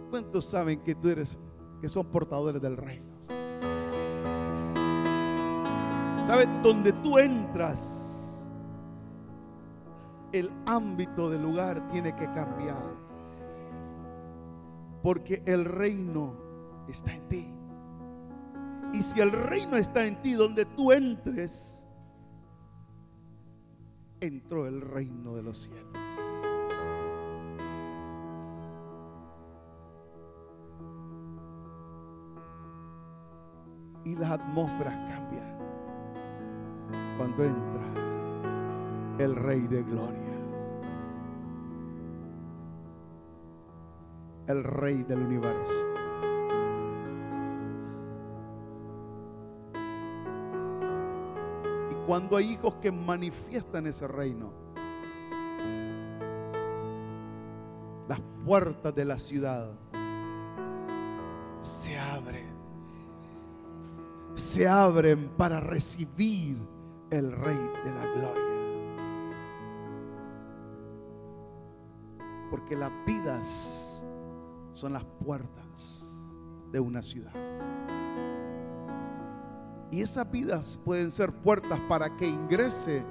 ¿Cuántos saben que son portadores del reino? ¿Sabes? Donde tú entras, el ámbito del lugar tiene que cambiar, porque el reino está en ti. Y si el reino está en ti, donde tú entres, entró el reino de los cielos. Y las atmósferas cambian cuando entra el Rey de Gloria, el Rey del universo. Y cuando hay hijos que manifiestan ese reino, las puertas de la ciudad se abren para recibir el Rey de la Gloria. Porque las vidas son las puertas de una ciudad. Y esas vidas pueden ser puertas para que ingrese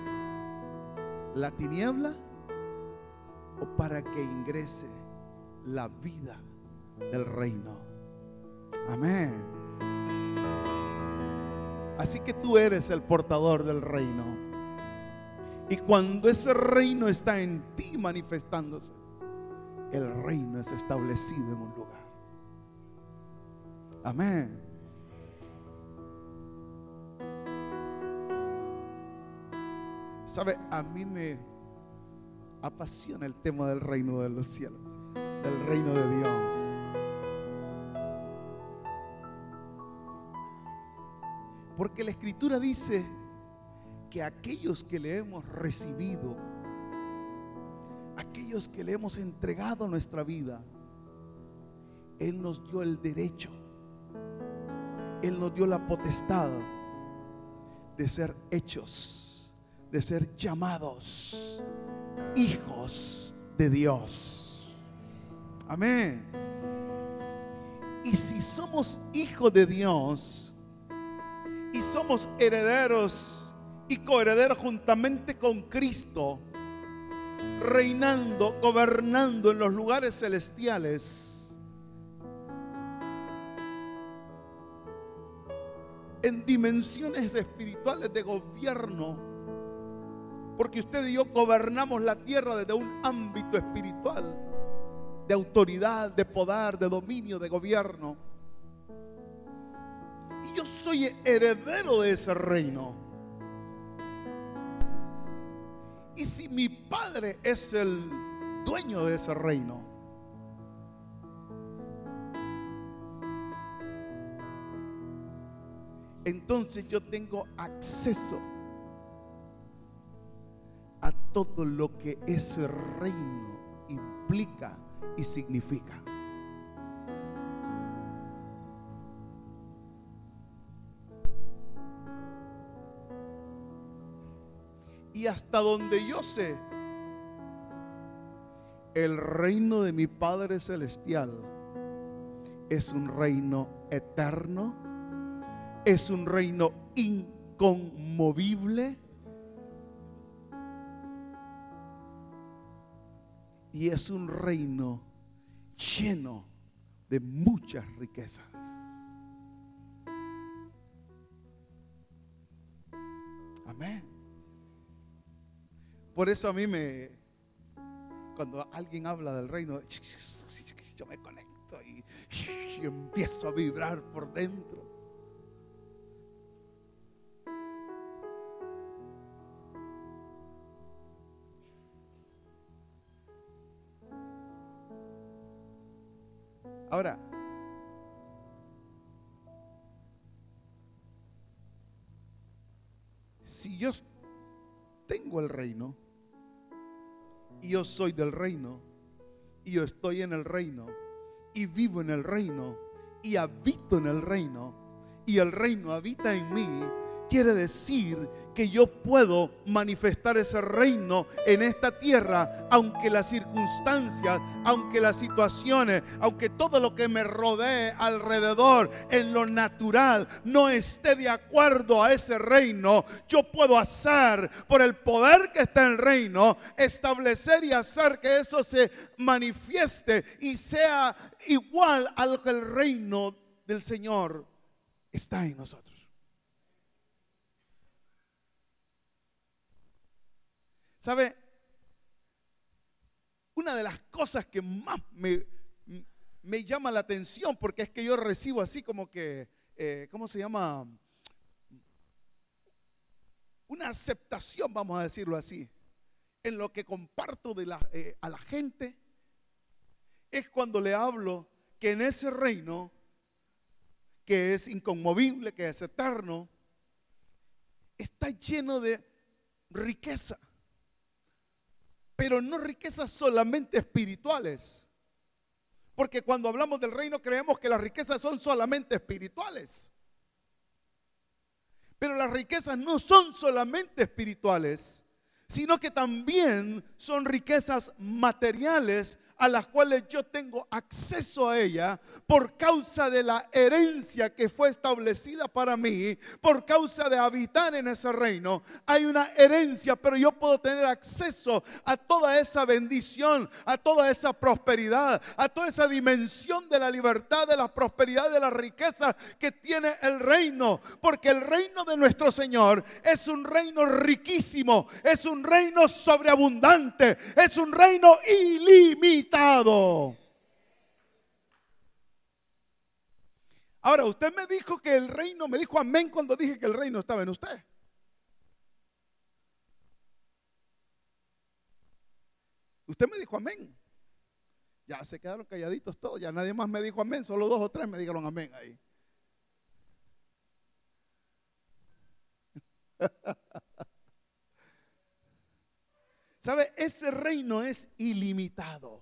la tiniebla o para que ingrese la vida del reino. Amén. Así que tú eres el portador del reino. Y cuando ese reino está en ti manifestándose, el reino es establecido en un lugar. Amén. ¿Sabe? A mí me apasiona el tema del reino de los cielos, del reino de Dios. Porque la Escritura dice que aquellos que le hemos recibido, aquellos que le hemos entregado nuestra vida, Él nos dio el derecho, Él nos dio la potestad de ser hechos, de ser llamados hijos de Dios. Amén. Y si somos hijos de Dios y somos herederos y coherederos juntamente con Cristo, reinando, gobernando en los lugares celestiales, en dimensiones espirituales de gobierno, porque usted y yo gobernamos la tierra desde un ámbito espiritual, de autoridad, de poder, de dominio, de gobierno. Y yo soy heredero de ese reino. Y si mi padre es el dueño de ese reino, entonces yo tengo acceso a todo lo que ese reino implica y significa. Y hasta donde yo sé, el reino de mi Padre Celestial es un reino eterno, es un reino inconmovible y es un reino lleno de muchas riquezas. Amén. Por eso a mí cuando alguien habla del reino, yo me conecto y empiezo a vibrar por dentro. Ahora, si yo tengo el reino, y yo soy del reino, y yo estoy en el reino, y vivo en el reino, y habito en el reino, y el reino habita en mí, quiere decir que yo puedo manifestar ese reino en esta tierra, aunque las circunstancias, aunque las situaciones, aunque todo lo que me rodee alrededor en lo natural no esté de acuerdo a ese reino. Yo puedo hacer, por el poder que está en el reino, establecer y hacer que eso se manifieste y sea igual a lo que el reino del Señor está en nosotros. ¿Sabe? Una de las cosas que más me llama la atención, porque es que yo recibo así como que, ¿cómo se llama? Una aceptación, vamos a decirlo así, en lo que comparto a la gente, es cuando le hablo que en ese reino, que es inconmovible, que es eterno, está lleno de riqueza. Pero no riquezas solamente espirituales. Porque cuando hablamos del reino creemos que las riquezas son solamente espirituales. Pero las riquezas no son solamente espirituales, sino que también son riquezas materiales a las cuales yo tengo acceso a ella por causa de la herencia que fue establecida para mí, por causa de habitar en ese reino. Hay una herencia, pero yo puedo tener acceso a toda esa bendición, a toda esa prosperidad, a toda esa dimensión de la libertad, de la prosperidad, de la riqueza que tiene el reino. Porque el reino de nuestro Señor es un reino riquísimo, es un reino sobreabundante, es un reino ilimitado. Ahora, usted me dijo que el reino, me dijo amén cuando dije que el reino estaba en usted. Usted me dijo amén. Ya se quedaron calladitos todos, ya nadie más me dijo amén, solo 2 o 3 me dijeron amén ahí. ¿Sabe? Ese reino es ilimitado.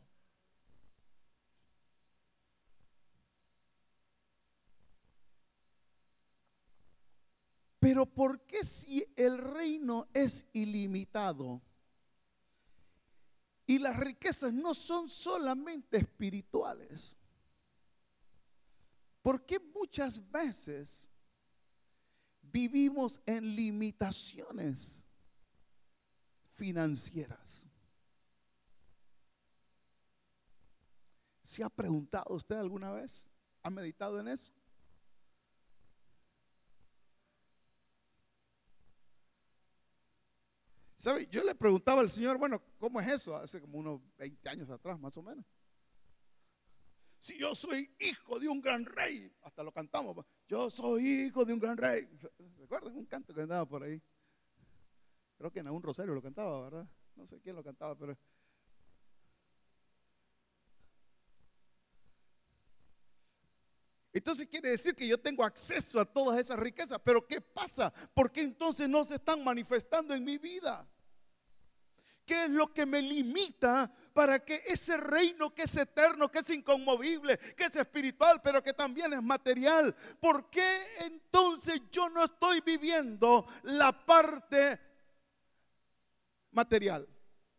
Pero ¿por qué si el reino es ilimitado y las riquezas no son solamente espirituales? ¿Por qué muchas veces vivimos en limitaciones financieras? ¿Se ha preguntado usted alguna vez? ¿Ha meditado en eso? ¿Sabe? Yo le preguntaba al Señor, bueno, ¿cómo es eso? Hace como unos 20 años atrás, más o menos. Si yo soy hijo de un gran rey, hasta lo cantamos, yo soy hijo de un gran rey. ¿Recuerdan un canto que andaba por ahí? Creo que en un Rosario lo cantaba, ¿verdad? No sé quién lo cantaba, pero... Entonces quiere decir que yo tengo acceso a todas esas riquezas. Pero ¿qué pasa? ¿Por qué entonces no se están manifestando en mi vida? ¿Qué es lo que me limita para que ese reino que es eterno, que es inconmovible, que es espiritual, pero que también es material? ¿Por qué entonces yo no estoy viviendo la parte material?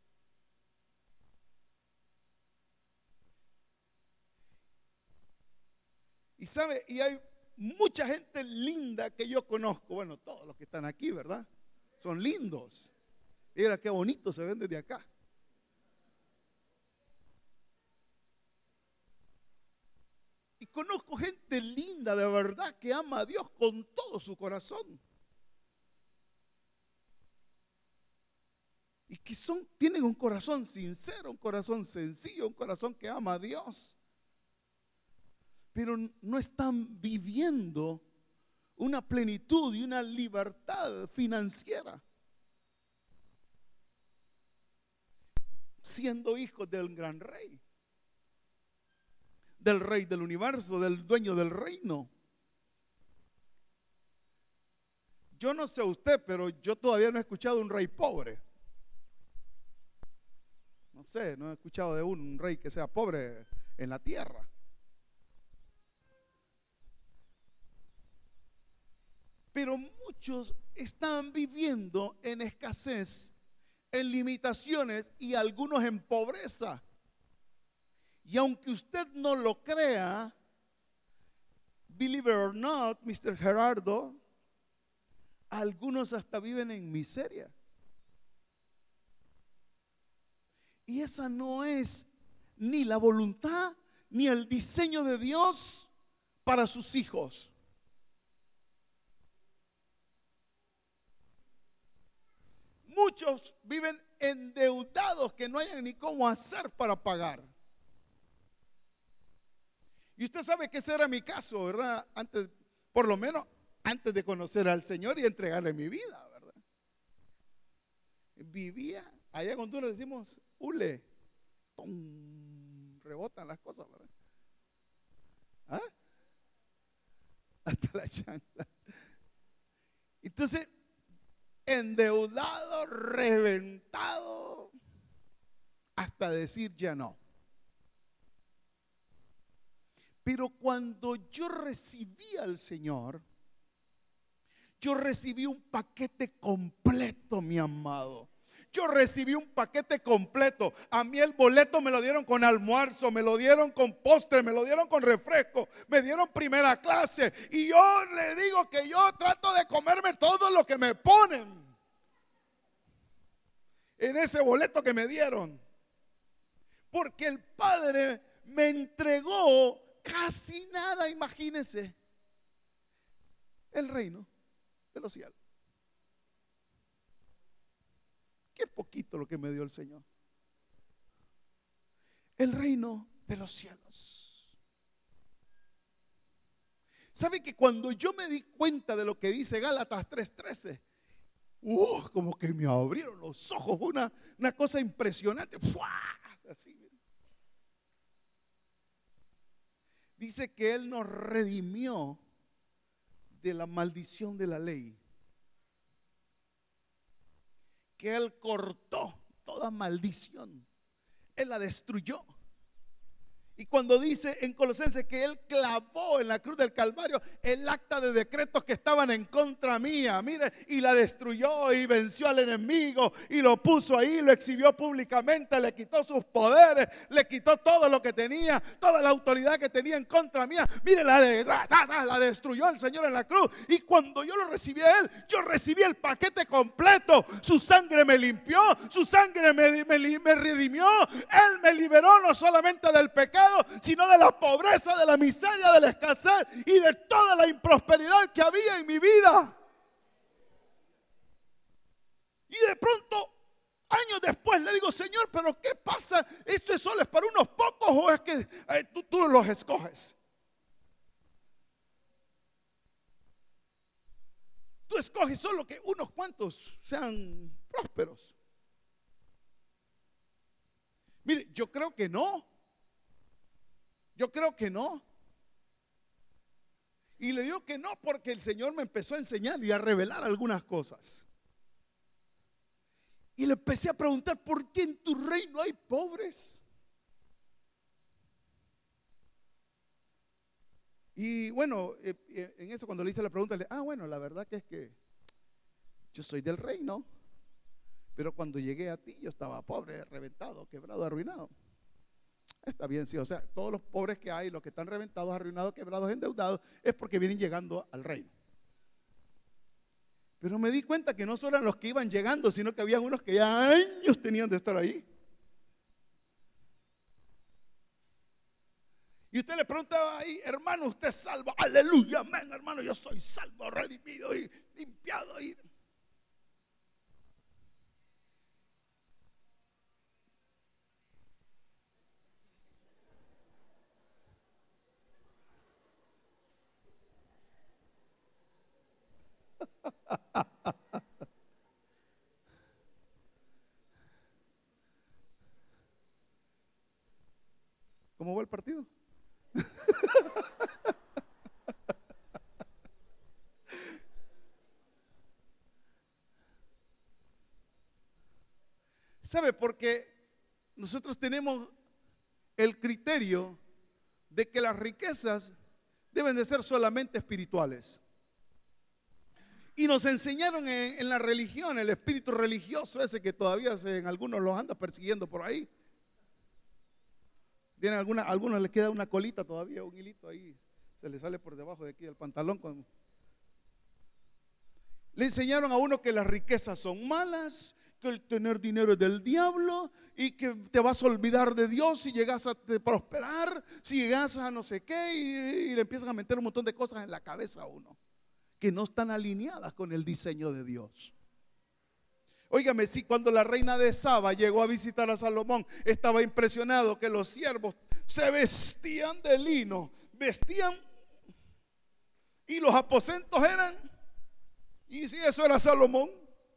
Y sabe, y hay mucha gente linda que yo conozco. Bueno, todos los que están aquí, ¿verdad? Son lindos. Mira qué bonito se ven desde acá. Y conozco gente linda de verdad que ama a Dios con todo su corazón. Y que tienen un corazón sincero, un corazón sencillo, un corazón que ama a Dios. Pero no están viviendo una plenitud y una libertad financiera, siendo hijos del gran rey, del rey del universo, del dueño del reino. Yo no sé usted, pero yo todavía no he escuchado un rey pobre. No sé, no he escuchado de un rey que sea pobre en la tierra. Pero muchos están viviendo en escasez, en limitaciones y algunos en pobreza. Y aunque usted no lo crea, believe it or not, Mr. Gerardo, algunos hasta viven en miseria. Y esa no es ni la voluntad ni el diseño de Dios para sus hijos. Muchos viven endeudados que no hayan ni cómo hacer para pagar. Y usted sabe que ese era mi caso, ¿verdad? Antes, por lo menos antes de conocer al Señor y entregarle mi vida, ¿verdad? Vivía, allá en Honduras decimos, hule, ¡pum! Rebotan las cosas, ¿verdad? ¿Ah? Hasta la chancla. Entonces, endeudado, reventado, hasta decir ya no. Pero cuando yo recibí al Señor, yo recibí un paquete completo, mi amado. Yo recibí un paquete completo. A mí el boleto me lo dieron con almuerzo, me lo dieron con postre, me lo dieron con refresco, me dieron primera clase. Y yo le digo que yo trato de comerme todo lo que me ponen en ese boleto que me dieron. Porque el Padre me entregó casi nada, imagínense, el reino de los cielos. Qué poquito lo que me dio el Señor. El reino de los cielos. ¿Sabe que cuando yo me di cuenta de lo que dice Gálatas 3:13, como que me abrieron los ojos, fue una cosa impresionante. Así. Dice que Él nos redimió de la maldición de la ley. Que Él cortó toda maldición. Él la destruyó. Y cuando dice en Colosenses que Él clavó en la cruz del Calvario el acta de decretos que estaban en contra mía, mire, y la destruyó y venció al enemigo y lo puso ahí, lo exhibió públicamente, le quitó sus poderes, le quitó todo lo que tenía, toda la autoridad que tenía en contra mía. Mire, la destruyó el Señor en la cruz. Y cuando yo lo recibí a Él, yo recibí el paquete completo. Su sangre me limpió, su sangre me redimió. Él me liberó no solamente del pecado, sino de la pobreza, de la miseria, de la escasez y de toda la improsperidad que había en mi vida. Y de pronto, años después, le digo, Señor, pero ¿qué pasa? ¿Esto es solo es para unos pocos o es que tú los escoges? Tú escoges solo que unos cuantos sean prósperos. Mire, yo creo que no. Yo creo que no. Y le digo que no porque el Señor me empezó a enseñar y a revelar algunas cosas. Y le empecé a preguntar, ¿por qué en tu reino hay pobres? Y bueno, en eso cuando le hice la pregunta, bueno, la verdad que es que yo soy del reino, pero cuando llegué a ti yo estaba pobre, reventado, quebrado, arruinado. Está bien, sí, o sea, todos los pobres que hay, los que están reventados, arruinados, quebrados, endeudados, es porque vienen llegando al reino. Pero me di cuenta que no solo eran los que iban llegando, sino que había unos que ya años tenían de estar ahí. Y usted le preguntaba ahí, hermano, usted es salvo, aleluya, amén, hermano, yo soy salvo, redimido y limpiado. ¿Cómo va el partido? ¿Sabe? Porque nosotros tenemos el criterio de que las riquezas deben de ser solamente espirituales. Y nos enseñaron en la religión, el espíritu religioso ese que todavía en algunos los anda persiguiendo por ahí. Tienen algunos les queda una colita todavía, un hilito ahí, se le sale por debajo de aquí del pantalón. Le enseñaron a uno que las riquezas son malas, que el tener dinero es del diablo y que te vas a olvidar de Dios si llegas a prosperar, si llegas a no sé qué, y le empiezan a meter un montón de cosas en la cabeza a uno que no están alineadas con el diseño de Dios. Óigame, si cuando la reina de Saba llegó a visitar a Salomón, estaba impresionado que los siervos se vestían de lino, vestían, y los aposentos eran, y si eso era Salomón.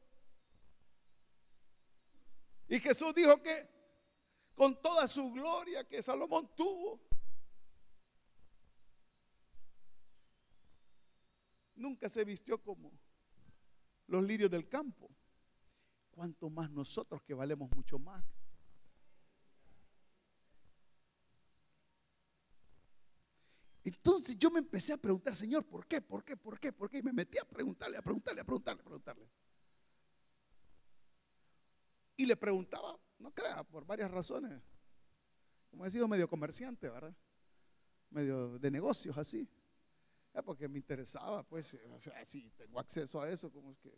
Y Jesús dijo que con toda su gloria que Salomón tuvo, nunca se vistió como los lirios del campo. Cuanto más nosotros que valemos mucho más. Entonces yo me empecé a preguntar, Señor, ¿por qué? ¿Por qué? ¿Por qué? ¿Por qué? Y me metí a preguntarle. Y le preguntaba, no crea, por varias razones. Como he sido medio comerciante, ¿verdad? Medio de negocios así. Porque me interesaba, pues, o sea, si tengo acceso a eso, como es que...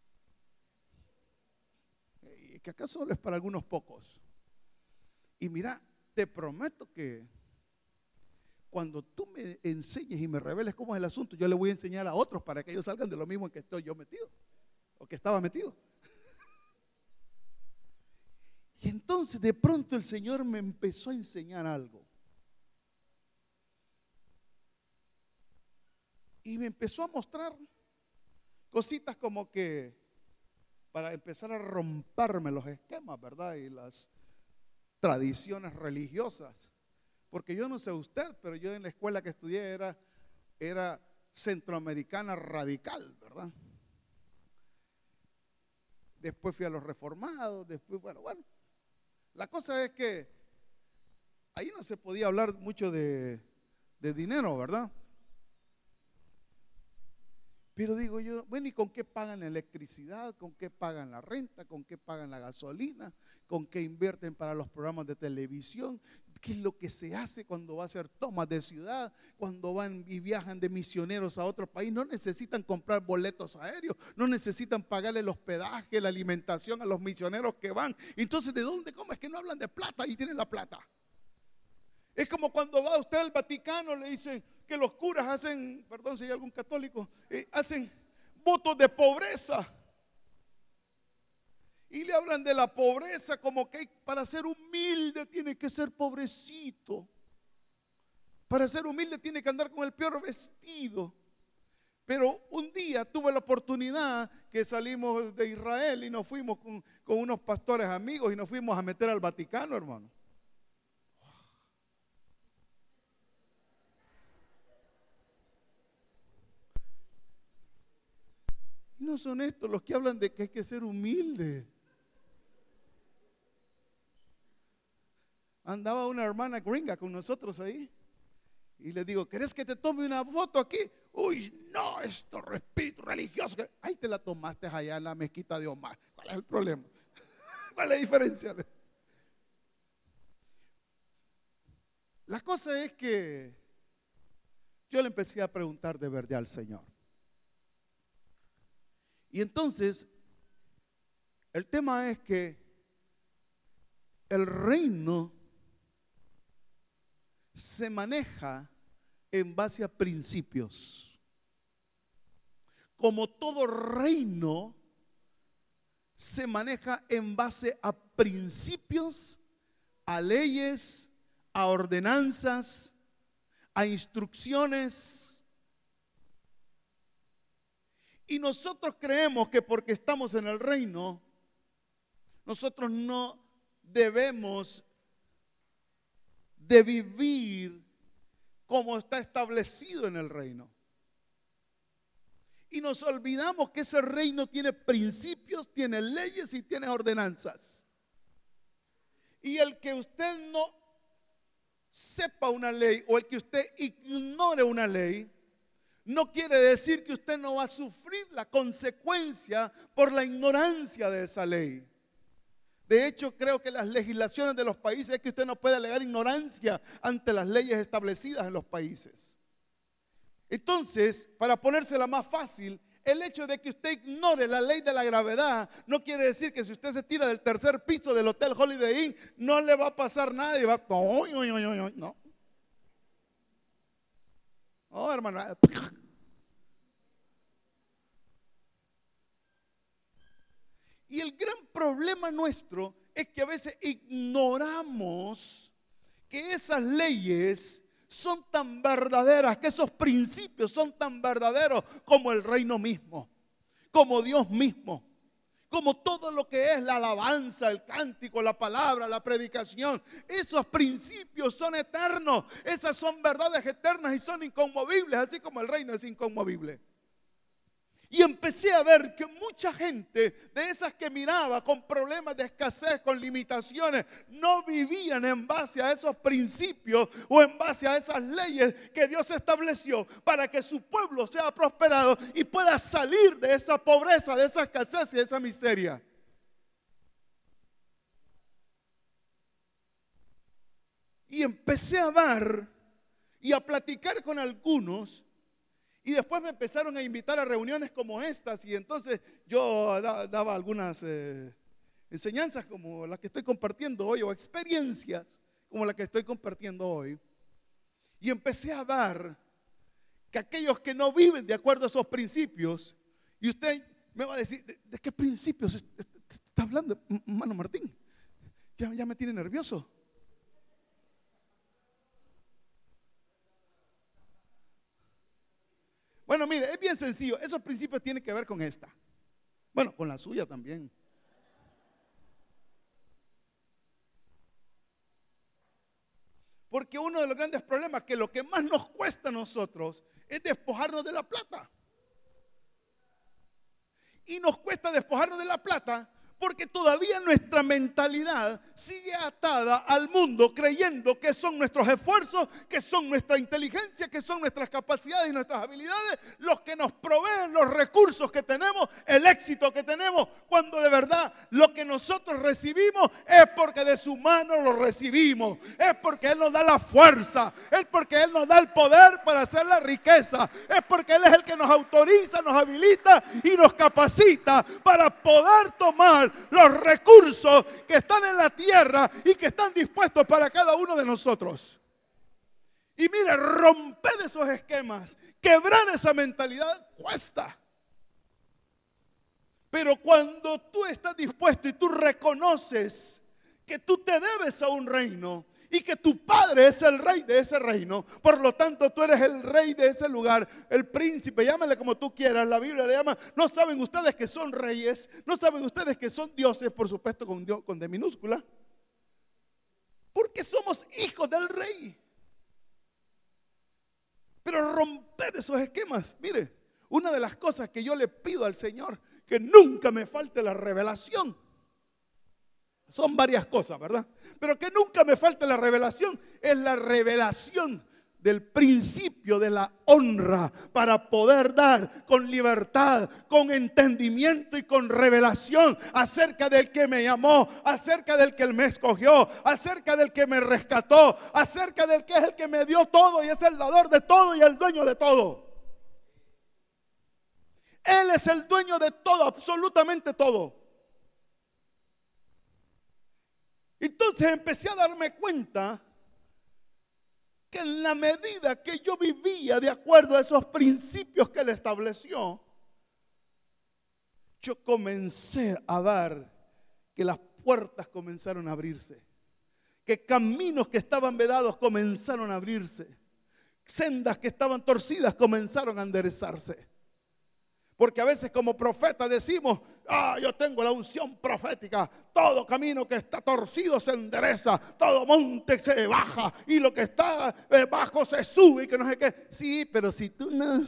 Y que acá solo es para algunos pocos. Y mira, te prometo que cuando tú me enseñes y me reveles cómo es el asunto, yo le voy a enseñar a otros para que ellos salgan de lo mismo en que estoy yo metido, o que estaba metido. Y entonces de pronto el Señor me empezó a enseñar algo. Y me empezó a mostrar cositas como que para empezar a romperme los esquemas, ¿verdad? Y las tradiciones religiosas. Porque yo no sé usted, pero yo en la escuela que estudié era centroamericana radical, ¿verdad? Después fui a los reformados, después, bueno. La cosa es que ahí no se podía hablar mucho de dinero, ¿verdad? Pero digo yo, bueno, ¿y con qué pagan la electricidad? ¿Con qué pagan la renta? ¿Con qué pagan la gasolina? ¿Con qué invierten para los programas de televisión? ¿Qué es lo que se hace cuando va a hacer tomas de ciudad? Cuando van y viajan de misioneros a otro país, no necesitan comprar boletos aéreos, no necesitan pagarle el hospedaje, la alimentación a los misioneros que van. Entonces, ¿de dónde? ¿Cómo es que no hablan de plata y tienen la plata? Es como cuando va usted al Vaticano, le dicen que los curas hacen, perdón si hay algún católico, hacen votos de pobreza. Y le hablan de la pobreza como que para ser humilde tiene que ser pobrecito. Para ser humilde tiene que andar con el peor vestido. Pero un día tuve la oportunidad que salimos de Israel y nos fuimos con unos pastores amigos y nos fuimos a meter al Vaticano, hermano. No son estos los que hablan de que hay que ser humilde. Andaba una hermana gringa con nosotros ahí y le digo, ¿querés que te tome una foto aquí? Uy, no, esto espíritu religioso. Ahí te la tomaste allá en la mezquita de Omar. ¿Cuál es el problema? ¿Cuál es la diferencia? La cosa es que yo le empecé a preguntar de verdad al Señor. Y entonces, el tema es que el reino se maneja en base a principios. Como todo reino se maneja en base a principios, a leyes, a ordenanzas, a instrucciones. Y nosotros creemos que porque estamos en el reino, nosotros no debemos de vivir como está establecido en el reino. Y nos olvidamos que ese reino tiene principios, tiene leyes y tiene ordenanzas. Y el que usted no sepa una ley o el que usted ignore una ley, no quiere decir que usted no va a sufrir la consecuencia por la ignorancia de esa ley. De hecho, creo que las legislaciones de los países es que usted no puede alegar ignorancia ante las leyes establecidas en los países. Entonces, para ponérsela más fácil, el hecho de que usted ignore la ley de la gravedad no quiere decir que si usted se tira del tercer piso del Hotel Holiday Inn no le va a pasar nada y va a... No. Oh, hermano. Y el gran problema nuestro es que a veces ignoramos que esas leyes son tan verdaderas, que esos principios son tan verdaderos como el reino mismo, como Dios mismo, como todo lo que es la alabanza, el cántico, la palabra, la predicación. Esos principios son eternos, esas son verdades eternas y son inconmovibles, así como el reino es inconmovible. Y empecé a ver que mucha gente de esas que miraba con problemas de escasez, con limitaciones, no vivían en base a esos principios o en base a esas leyes que Dios estableció para que su pueblo sea prosperado y pueda salir de esa pobreza, de esa escasez y de esa miseria. Y empecé a ver y a platicar con algunos. Y después me empezaron a invitar a reuniones como estas y entonces yo daba algunas enseñanzas como las que estoy compartiendo hoy o experiencias como las que estoy compartiendo hoy. Y empecé a ver que aquellos que no viven de acuerdo a esos principios, y usted me va a decir, ¿de qué principios está hablando, hermano Martín? Ya me tiene nervioso. Bueno, mire, es bien sencillo. Esos principios tienen que ver con esta. Bueno, con la suya también. Porque uno de los grandes problemas es que lo que más nos cuesta a nosotros es despojarnos de la plata. Y nos cuesta despojarnos de la plata porque todavía nuestra mentalidad sigue atada al mundo creyendo que son nuestros esfuerzos, que son nuestra inteligencia, que son nuestras capacidades y nuestras habilidades los que nos proveen los recursos que tenemos, el éxito que tenemos, cuando de verdad lo que nosotros recibimos es porque de su mano lo recibimos, es porque Él nos da la fuerza, es porque Él nos da el poder para hacer la riqueza, es porque Él es el que nos autoriza, nos habilita y nos capacita para poder tomar los recursos que están en la tierra y que están dispuestos para cada uno de nosotros. Y mire, romper esos esquemas, quebrar esa mentalidad cuesta. Pero cuando tú estás dispuesto y tú reconoces que tú te debes a un reino y que tu padre es el rey de ese reino, por lo tanto tú eres el rey de ese lugar, el príncipe, llámale como tú quieras, la Biblia le llama, no saben ustedes que son reyes, no saben ustedes que son dioses, por supuesto con Dios, con D minúscula, porque somos hijos del rey. Pero romper esos esquemas, mire, una de las cosas que yo le pido al Señor, que nunca me falte la revelación. Son varias cosas, ¿verdad? Pero que nunca me falte la revelación, es la revelación del principio de la honra para poder dar con libertad, con entendimiento y con revelación acerca del que me llamó, acerca del que me escogió, acerca del que me rescató, acerca del que es el que me dio todo y es el dador de todo y el dueño de todo. Él es el dueño de todo, absolutamente todo. Entonces empecé a darme cuenta que en la medida que yo vivía de acuerdo a esos principios que Él estableció, yo comencé a ver que las puertas comenzaron a abrirse, que caminos que estaban vedados comenzaron a abrirse, sendas que estaban torcidas comenzaron a enderezarse. Porque a veces como profetas decimos, yo tengo la unción profética, todo camino que está torcido se endereza, todo monte se baja y lo que está bajo se sube y que no sé qué. Sí, pero si tú no...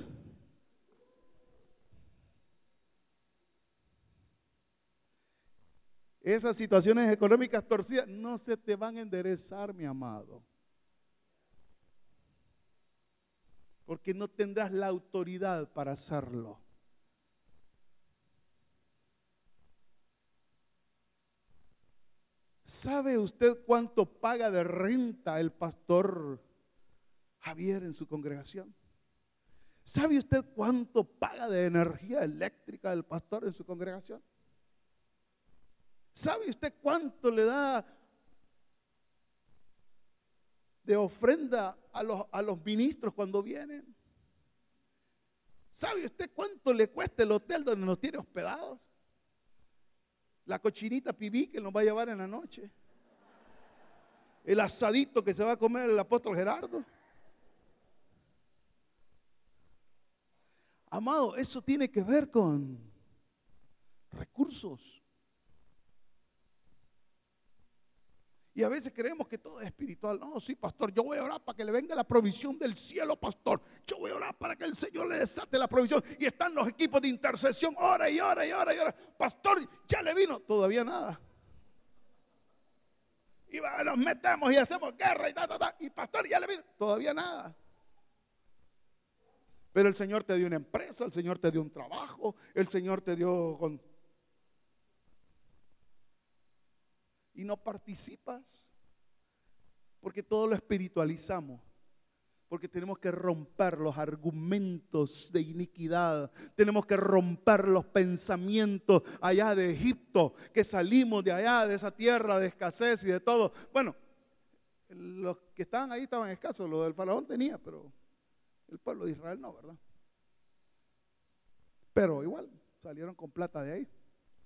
Esas situaciones económicas torcidas no se te van a enderezar, mi amado. porque no tendrás la autoridad para hacerlo. ¿Sabe usted cuánto paga de renta el pastor Javier en su congregación? ¿Sabe usted cuánto paga de energía eléctrica el pastor en su congregación? ¿Sabe usted cuánto le da de ofrenda a los ministros cuando vienen? ¿Sabe usted cuánto le cuesta el hotel donde nos tiene hospedados? La cochinita pibí que nos va a llevar en la noche. El asadito que se va a comer el apóstol Gerardo. Amado, eso tiene que ver con recursos. Y a veces creemos que todo es espiritual. No, sí, pastor, yo voy a orar para que le venga la provisión del cielo, pastor. Yo voy a orar para que el Señor le desate la provisión. Y están los equipos de intercesión, ora y ora y ora y ora. Pastor, ya le vino, todavía nada. Y nos metemos y hacemos guerra y y pastor, ya le vino, todavía nada. Pero el Señor te dio una empresa, el Señor te dio un trabajo, el Señor te dio y no participas, porque todo lo espiritualizamos, porque tenemos que romper los argumentos de iniquidad, tenemos que romper los pensamientos allá de Egipto, que salimos de allá, de esa tierra de escasez y de todo. Bueno, los que estaban ahí estaban escasos, lo del faraón tenía, pero el pueblo de Israel no, ¿verdad? Pero igual salieron con plata de ahí.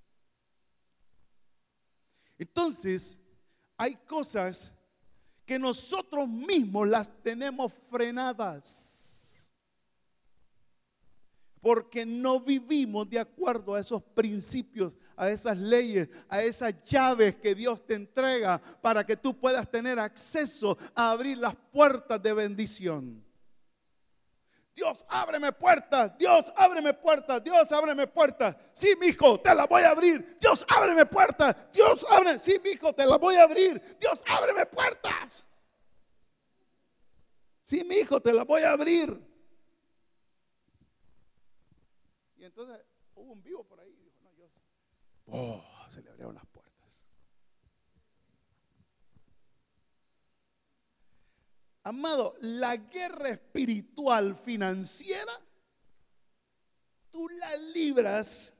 Entonces, hay cosas que nosotros mismos las tenemos frenadas, porque no vivimos de acuerdo a esos principios, a esas leyes, a esas llaves que Dios te entrega para que tú puedas tener acceso a abrir las puertas de bendición. Dios, ábreme puertas, Dios, ábreme puertas, Dios, ábreme puertas. Sí, mijo, te las voy a abrir. Dios, ábreme puertas. Dios, ábreme. Sí, mijo, te las voy a abrir. Dios, ábreme puertas. Sí, mijo, te las voy a abrir. Y entonces hubo un vivo por ahí y dijo, no, Dios, se le abrieron las puertas. Amado, la guerra espiritual financiera, tú la libras,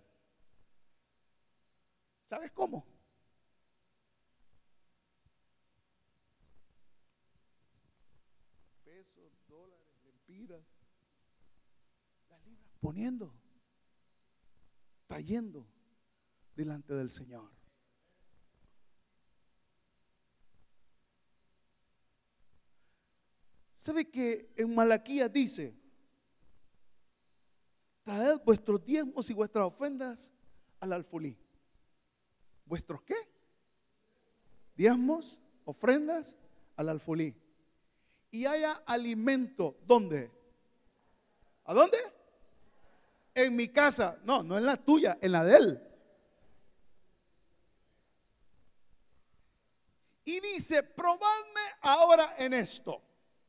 ¿sabes cómo? Pesos, dólares, lempiras, las libras poniendo, trayendo delante del Señor. ¿Sabe que en Malaquías dice: traed vuestros diezmos y vuestras ofrendas al alfolí? ¿Vuestros qué? Diezmos, ofrendas al alfolí. Y haya alimento, ¿dónde? ¿A dónde? En mi casa. No, no en la tuya, en la de él. Y dice: probadme ahora en esto,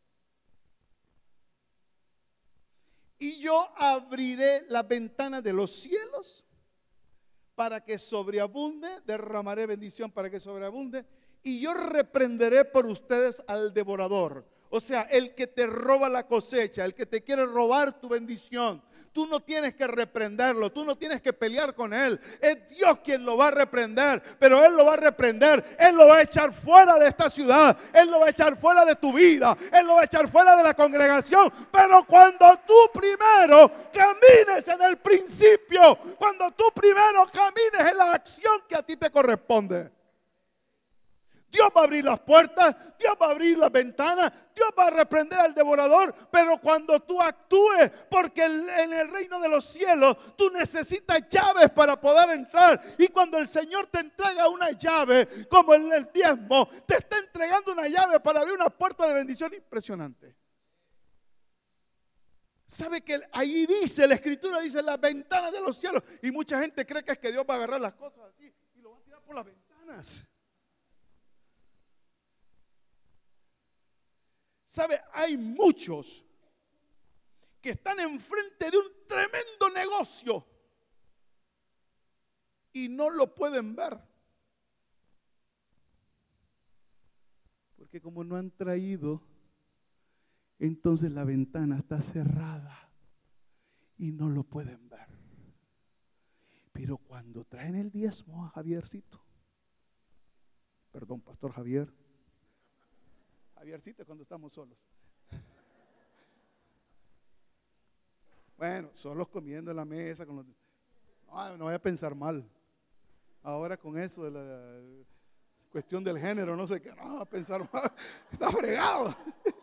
y yo abriré las ventanas de los cielos para que sobreabunde, derramaré bendición para que sobreabunde, y yo reprenderé por ustedes al devorador. O sea, el que te roba la cosecha, el que te quiere robar tu bendición. Tú no tienes que reprenderlo, tú no tienes que pelear con él. Es Dios quien lo va a reprender, pero él lo va a reprender. Él lo va a echar fuera de esta ciudad, él lo va a echar fuera de tu vida, él lo va a echar fuera de la congregación. Pero cuando tú primero camines en el principio, cuando tú primero camines en la acción que a ti te corresponde, Dios va a abrir las puertas, Dios va a abrir las ventanas, Dios va a reprender al devorador. Pero cuando tú actúes, porque en el reino de los cielos tú necesitas llaves para poder entrar. Y cuando el Señor te entrega una llave, como en el diezmo, te está entregando una llave para abrir una puerta de bendición impresionante. ¿Sabe que ahí dice, la escritura dice, las ventanas de los cielos? Y mucha gente cree que es que Dios va a agarrar las cosas así y lo va a tirar por las ventanas. ¿Sabe? Hay muchos que están enfrente de un tremendo negocio y no lo pueden ver. Porque como no han traído, entonces la ventana está cerrada y no lo pueden ver. Pero cuando traen el diezmo a Javiercito, perdón, Pastor Javier, Javiercito es cuando estamos solos. Bueno, solos comiendo en la mesa, con los... no voy a pensar mal. Ahora con eso de la cuestión del género, no sé qué, no voy a pensar mal, está fregado.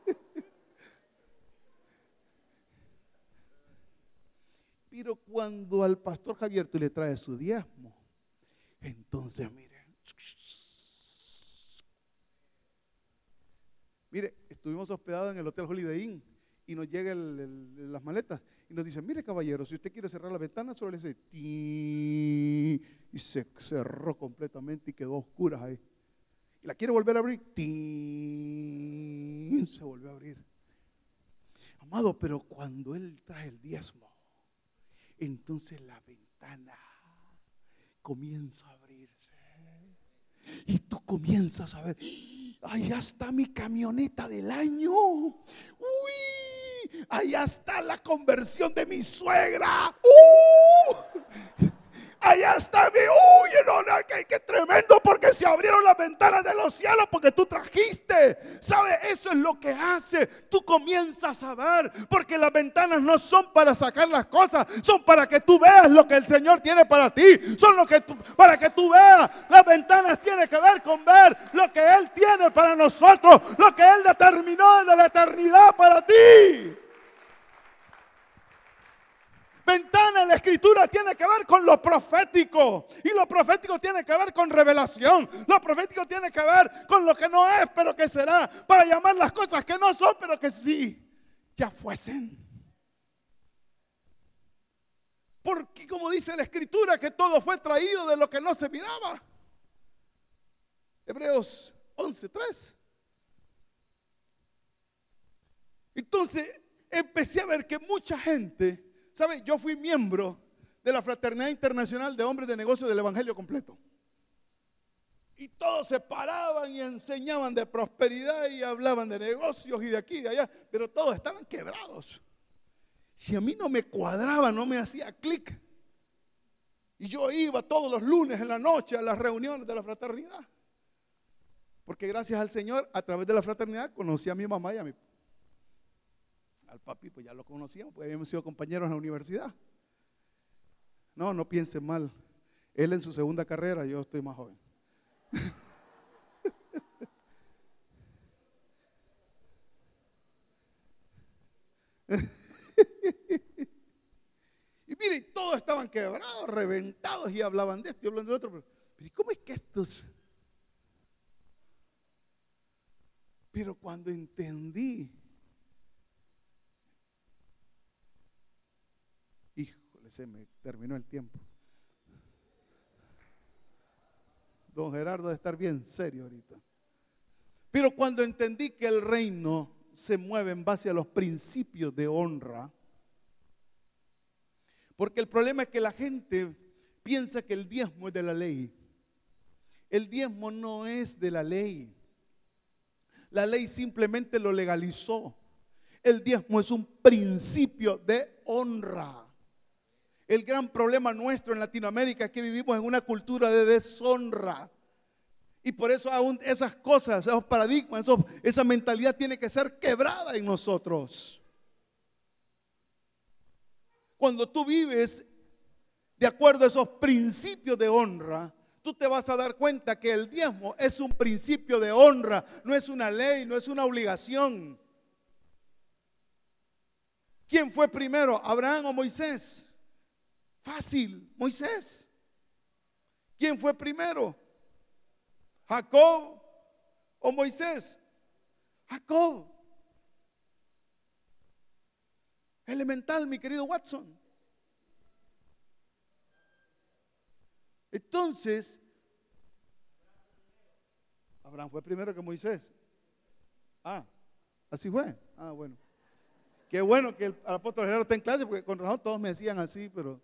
Pero cuando al pastor Javier tú le traes su diezmo, entonces mire, estuvimos hospedados en el Hotel Holiday Inn y nos llega las maletas y nos dicen, mire caballero, si usted quiere cerrar la ventana, solo le dice ¡tí! Y se cerró completamente y quedó a oscuras ahí. Y la quiere volver a abrir, ¡tí! Se volvió a abrir. Amado, pero cuando él trae el diezmo, entonces la ventana comienza a abrirse y tú comienzas a ver, allá está mi camioneta del año, uy, allá está la conversión de mi suegra, allá está mi, uy, no, qué tremendo, porque se abrieron las ventanas de los cielos porque tú trajiste. ¿Sabe? Eso es lo que hace. Tú comienzas a ver, porque las ventanas no son para sacar las cosas, son para que tú veas lo que el Señor tiene para ti. Son para que tú veas. Las ventanas tienen que ver con ver lo que Él tiene para nosotros, lo que Él determinó desde la eternidad para ti. Ventana en la Escritura tiene que ver con lo profético, y lo profético tiene que ver con revelación. Lo profético tiene que ver con lo que no es pero que será, para llamar las cosas que no son pero que sí ya fuesen. Porque como dice la Escritura, que todo fue traído de lo que no se miraba. Hebreos 11:3. Entonces empecé a ver que mucha gente, ¿sabe? Yo fui miembro de la Fraternidad Internacional de Hombres de Negocios del Evangelio Completo. Y todos se paraban y enseñaban de prosperidad y hablaban de negocios y de aquí y de allá, pero todos estaban quebrados. Si a mí no me cuadraba, no me hacía clic. Y yo iba todos los lunes en la noche a las reuniones de la fraternidad. Porque gracias al Señor, a través de la fraternidad, conocí a mi mamá y al papi, pues ya lo conocíamos, pues habíamos sido compañeros en la universidad. No piensen mal. Él en su segunda carrera, yo estoy más joven. Y miren, todos estaban quebrados, reventados y hablaban de esto y hablaban de otro. Pero ¿cómo es que estos? Pero cuando entendí, híjole, se me terminó el tiempo. Don Gerardo debe estar bien serio ahorita. Pero cuando entendí que el reino se mueve en base a los principios de honra, porque el problema es que la gente piensa que el diezmo es de la ley. El diezmo no es de la ley. La ley simplemente lo legalizó. El diezmo es un principio de honra. El gran problema nuestro en Latinoamérica es que vivimos en una cultura de deshonra. Y por eso aún esas cosas, esos paradigmas, esa mentalidad tiene que ser quebrada en nosotros. Cuando tú vives de acuerdo a esos principios de honra, tú te vas a dar cuenta que el diezmo es un principio de honra, no es una ley, no es una obligación. ¿Quién fue primero, Abraham o Moisés? Fácil, Moisés. ¿Quién fue primero? ¿Jacob o Moisés? Jacob. Elemental, mi querido Watson. Entonces, Abraham fue primero que Moisés. Así fue. Bueno. Qué bueno que el apóstol Gerardo está en clase, porque con razón todos me decían así, pero...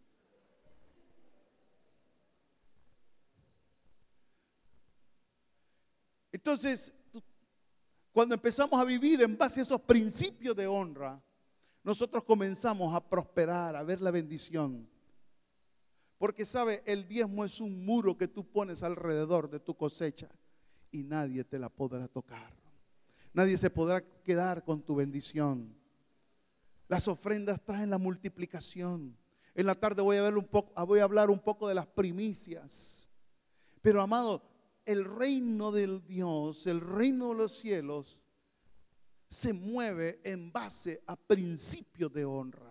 Entonces, cuando empezamos a vivir en base a esos principios de honra, nosotros comenzamos a prosperar, a ver la bendición. Porque sabe, el diezmo es un muro que tú pones alrededor de tu cosecha y nadie te la podrá tocar. Nadie se podrá quedar con tu bendición. Las ofrendas traen la multiplicación. En la tarde voy a hablar un poco de las primicias. Pero amado, el reino del Dios, el reino de los cielos, se mueve en base a principios de honra.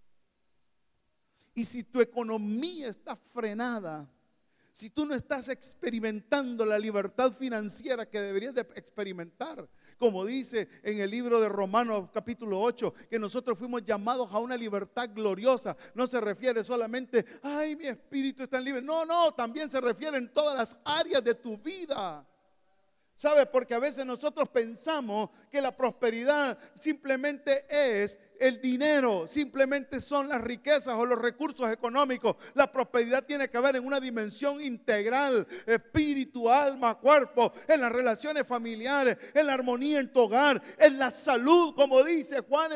Y si tu economía está frenada, si tú no estás experimentando la libertad financiera que deberías de experimentar, como dice en el libro de Romanos capítulo 8, que nosotros fuimos llamados a una libertad gloriosa, no se refiere solamente, ay, mi espíritu está libre. No, también se refiere en todas las áreas de tu vida. ¿Sabe? Porque a veces nosotros pensamos que la prosperidad simplemente es el dinero, simplemente son las riquezas o los recursos económicos. La prosperidad tiene que ver en una dimensión integral, espíritu, alma, cuerpo, en las relaciones familiares, en la armonía en tu hogar, en la salud, como dice Juan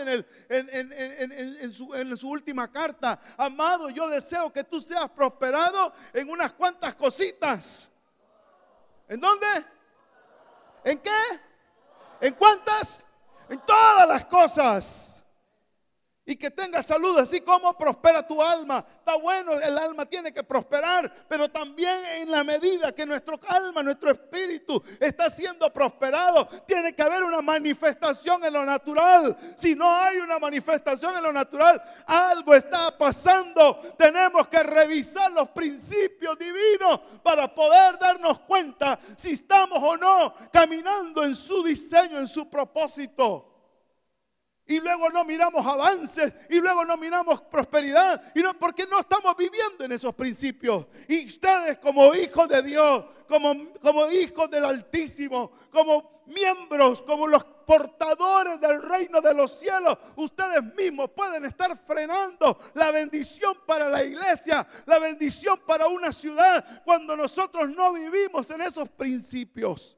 en su última carta. Amado, yo deseo que tú seas prosperado en unas cuantas cositas. ¿En dónde? ¿En qué? ¿En cuántas? En todas las cosas. Y que tengas salud, así como prospera tu alma. Está bueno, el alma tiene que prosperar, pero también en la medida que nuestro alma, nuestro espíritu está siendo prosperado, tiene que haber una manifestación en lo natural. Si no hay una manifestación en lo natural, algo está pasando. Tenemos que revisar los principios divinos para poder darnos cuenta si estamos o no caminando en su diseño, en su propósito. Y luego no miramos avances, y luego no miramos prosperidad, porque no estamos viviendo en esos principios. Y ustedes como hijos de Dios, como hijos del Altísimo, como miembros, como los portadores del reino de los cielos, ustedes mismos pueden estar frenando la bendición para la iglesia, la bendición para una ciudad, cuando nosotros no vivimos en esos principios.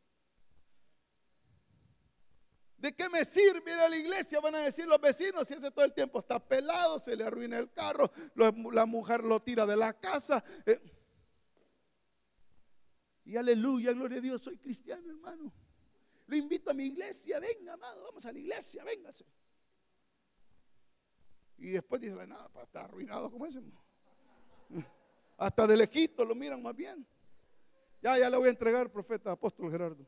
¿De qué me sirve ir a la iglesia? Van a decir los vecinos, si ese todo el tiempo está pelado, se le arruina el carro, la mujer lo tira de la casa. Y aleluya, gloria a Dios, soy cristiano, hermano. Lo invito a mi iglesia, venga, amado, vamos a la iglesia, véngase. Y después dice, no, está arruinado como ese. Hasta de lejito lo miran más bien. Ya le voy a entregar, profeta, apóstol Gerardo.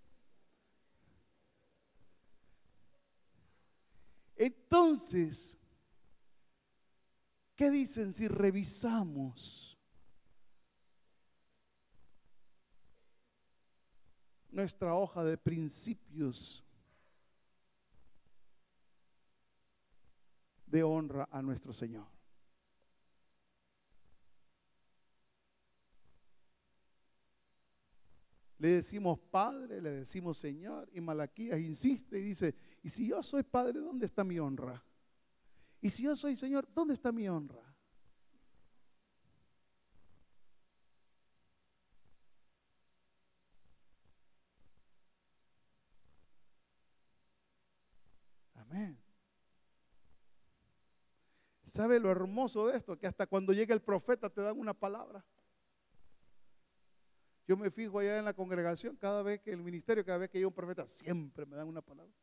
Entonces, ¿qué dicen si revisamos nuestra hoja de principios de honra a nuestro Señor? Le decimos Padre, le decimos Señor, y Malaquías insiste y dice, y si yo soy Padre, ¿dónde está mi honra? Y si yo soy Señor, ¿dónde está mi honra? Amén. ¿Sabe lo hermoso de esto? Que hasta cuando llega el profeta te dan una palabra. Yo me fijo allá en la congregación, cada vez que llega un profeta, siempre me dan una palabra.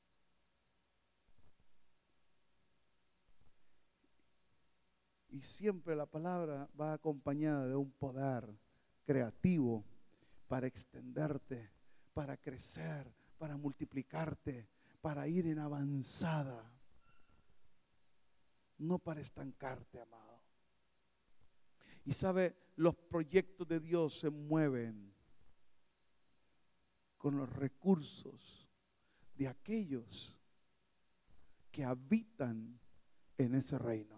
Y siempre la palabra va acompañada de un poder creativo para extenderte, para crecer, para multiplicarte, para ir en avanzada. No para estancarte, amado. Y sabe, los proyectos de Dios se mueven con los recursos de aquellos que habitan en ese reino.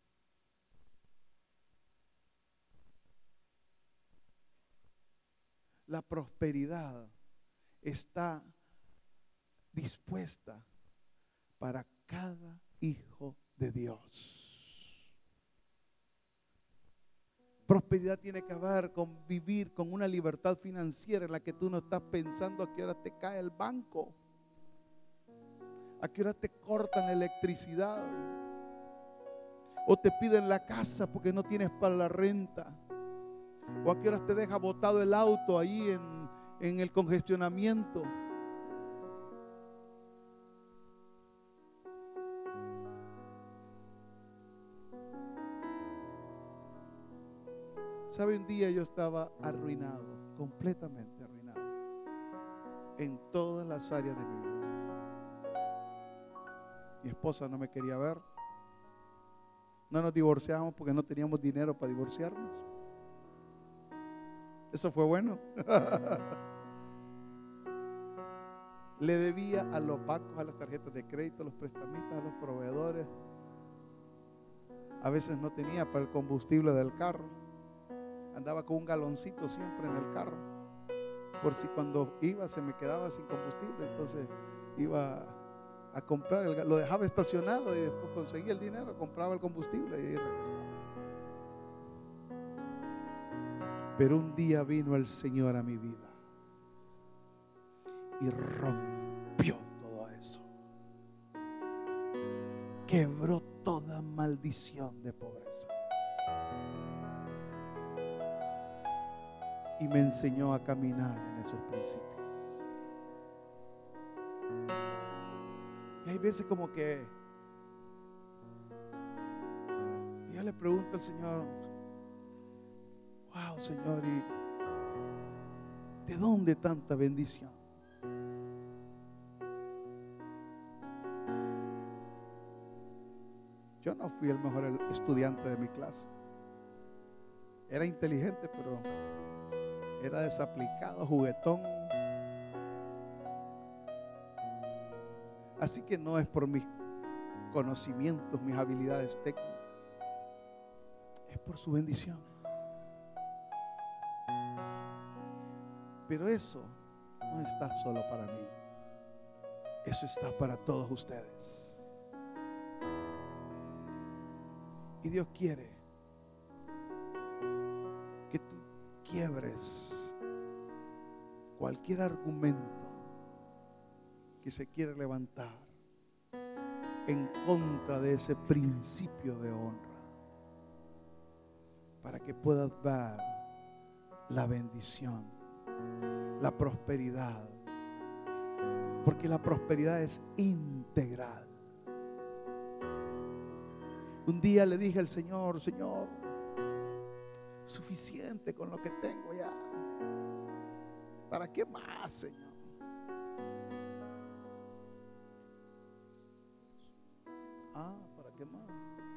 La prosperidad está dispuesta para cada hijo de Dios. Prosperidad tiene que ver con vivir con una libertad financiera en la que tú no estás pensando a qué hora te cae el banco, a qué hora te cortan la electricidad, o te piden la casa porque no tienes para la renta, o a qué hora te deja botado el auto ahí en el congestionamiento. ¿Sabe? Un día yo estaba arruinado, completamente arruinado, en todas las áreas de mi vida. Mi esposa no me quería ver. No nos divorciamos porque no teníamos dinero para divorciarnos. Eso fue bueno. Le debía a los bancos, a las tarjetas de crédito, a los prestamistas, a los proveedores. A veces no tenía para el combustible del carro. Andaba con un galoncito siempre en el carro, por si cuando iba se me quedaba sin combustible. Entonces iba a comprar, lo dejaba estacionado y después conseguía el dinero, compraba el combustible y regresaba. Pero un día vino el Señor a mi vida y rompió todo eso. Quebró toda maldición de pobreza. Y me enseñó a caminar en esos principios. Y hay veces como que yo le pregunto al Señor, wow, Señor, ¿y de dónde tanta bendición? Yo no fui el mejor estudiante de mi clase. Era inteligente, pero era desaplicado, juguetón. Así que no es por mis conocimientos, mis habilidades técnicas, es por su bendición. Pero eso no está solo para mí, eso está para todos ustedes. Y Dios quiere que tú quiebres cualquier argumento que se quiere levantar en contra de ese principio de honra, para que puedas ver la bendición, la prosperidad, porque la prosperidad es integral. Un día le dije al Señor, Señor, suficiente con lo que tengo ya. ¿Para qué más, Señor? ¿Para qué más?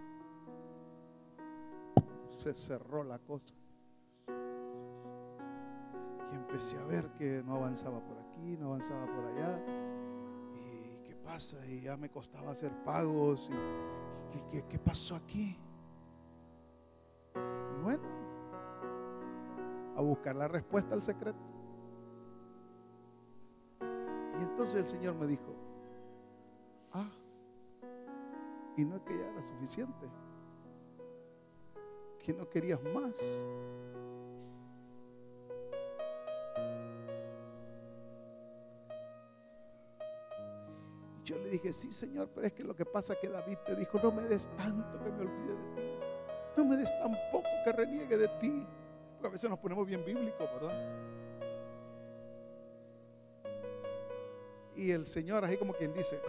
Se cerró la cosa. Y empecé a ver que no avanzaba por aquí, no avanzaba por allá. ¿Y qué pasa? Y ya me costaba hacer pagos. ¿Y qué pasó aquí? Y bueno, a buscar la respuesta al secreto. Y entonces el Señor me dijo, y no es que ya era suficiente, que no querías más. Yo le dije, sí, Señor, pero es que lo que pasa es que David te dijo, no me des tanto que me olvide de ti, no me des tan poco que reniegue de ti. Porque a veces nos ponemos bien bíblicos, ¿verdad? Y el Señor, así como quien dice,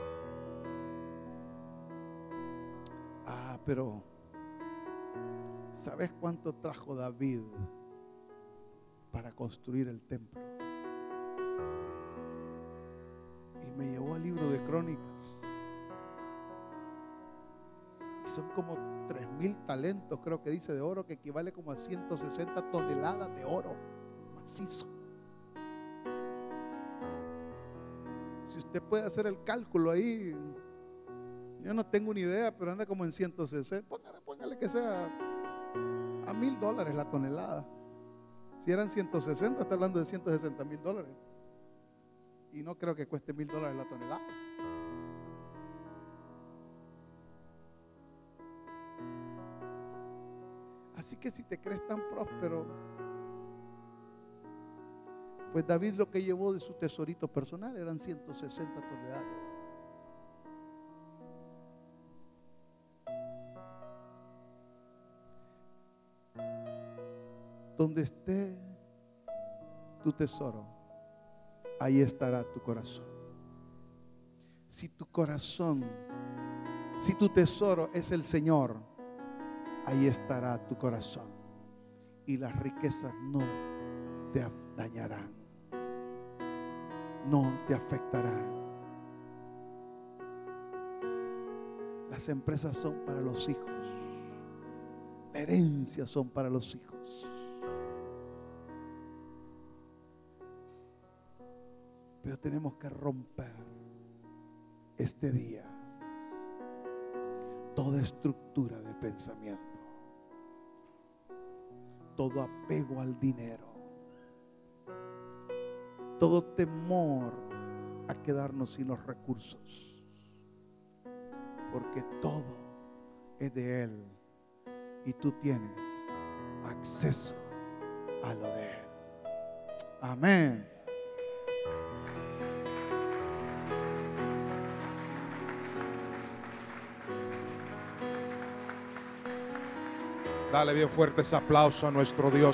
pero ¿sabes cuánto trajo David para construir el templo? Y me llevó al libro de Crónicas. Y son como 3,000 talentos, creo que dice, de oro, que equivale como a 160 toneladas de oro macizo. Si usted puede hacer el cálculo ahí, yo no tengo ni idea, pero anda como en 160. Póngale que sea a $1,000 la tonelada. Si eran 160, está hablando de $160,000. Y no creo que cueste $1,000 la tonelada. Así que si te crees tan próspero, pues David lo que llevó de su tesorito personal eran 160 toneladas de oro. Donde esté tu tesoro, ahí estará tu corazón. Si tu corazón, si tu tesoro es el Señor, ahí estará tu corazón. Y las riquezas no te dañarán, no te afectarán. Las empresas son para los hijos, la herencia son para los hijos. Pero tenemos que romper este día toda estructura de pensamiento, todo apego al dinero, todo temor a quedarnos sin los recursos, porque todo es de Él y tú tienes acceso a lo de Él. Amén. Dale bien fuerte ese aplauso a nuestro Dios.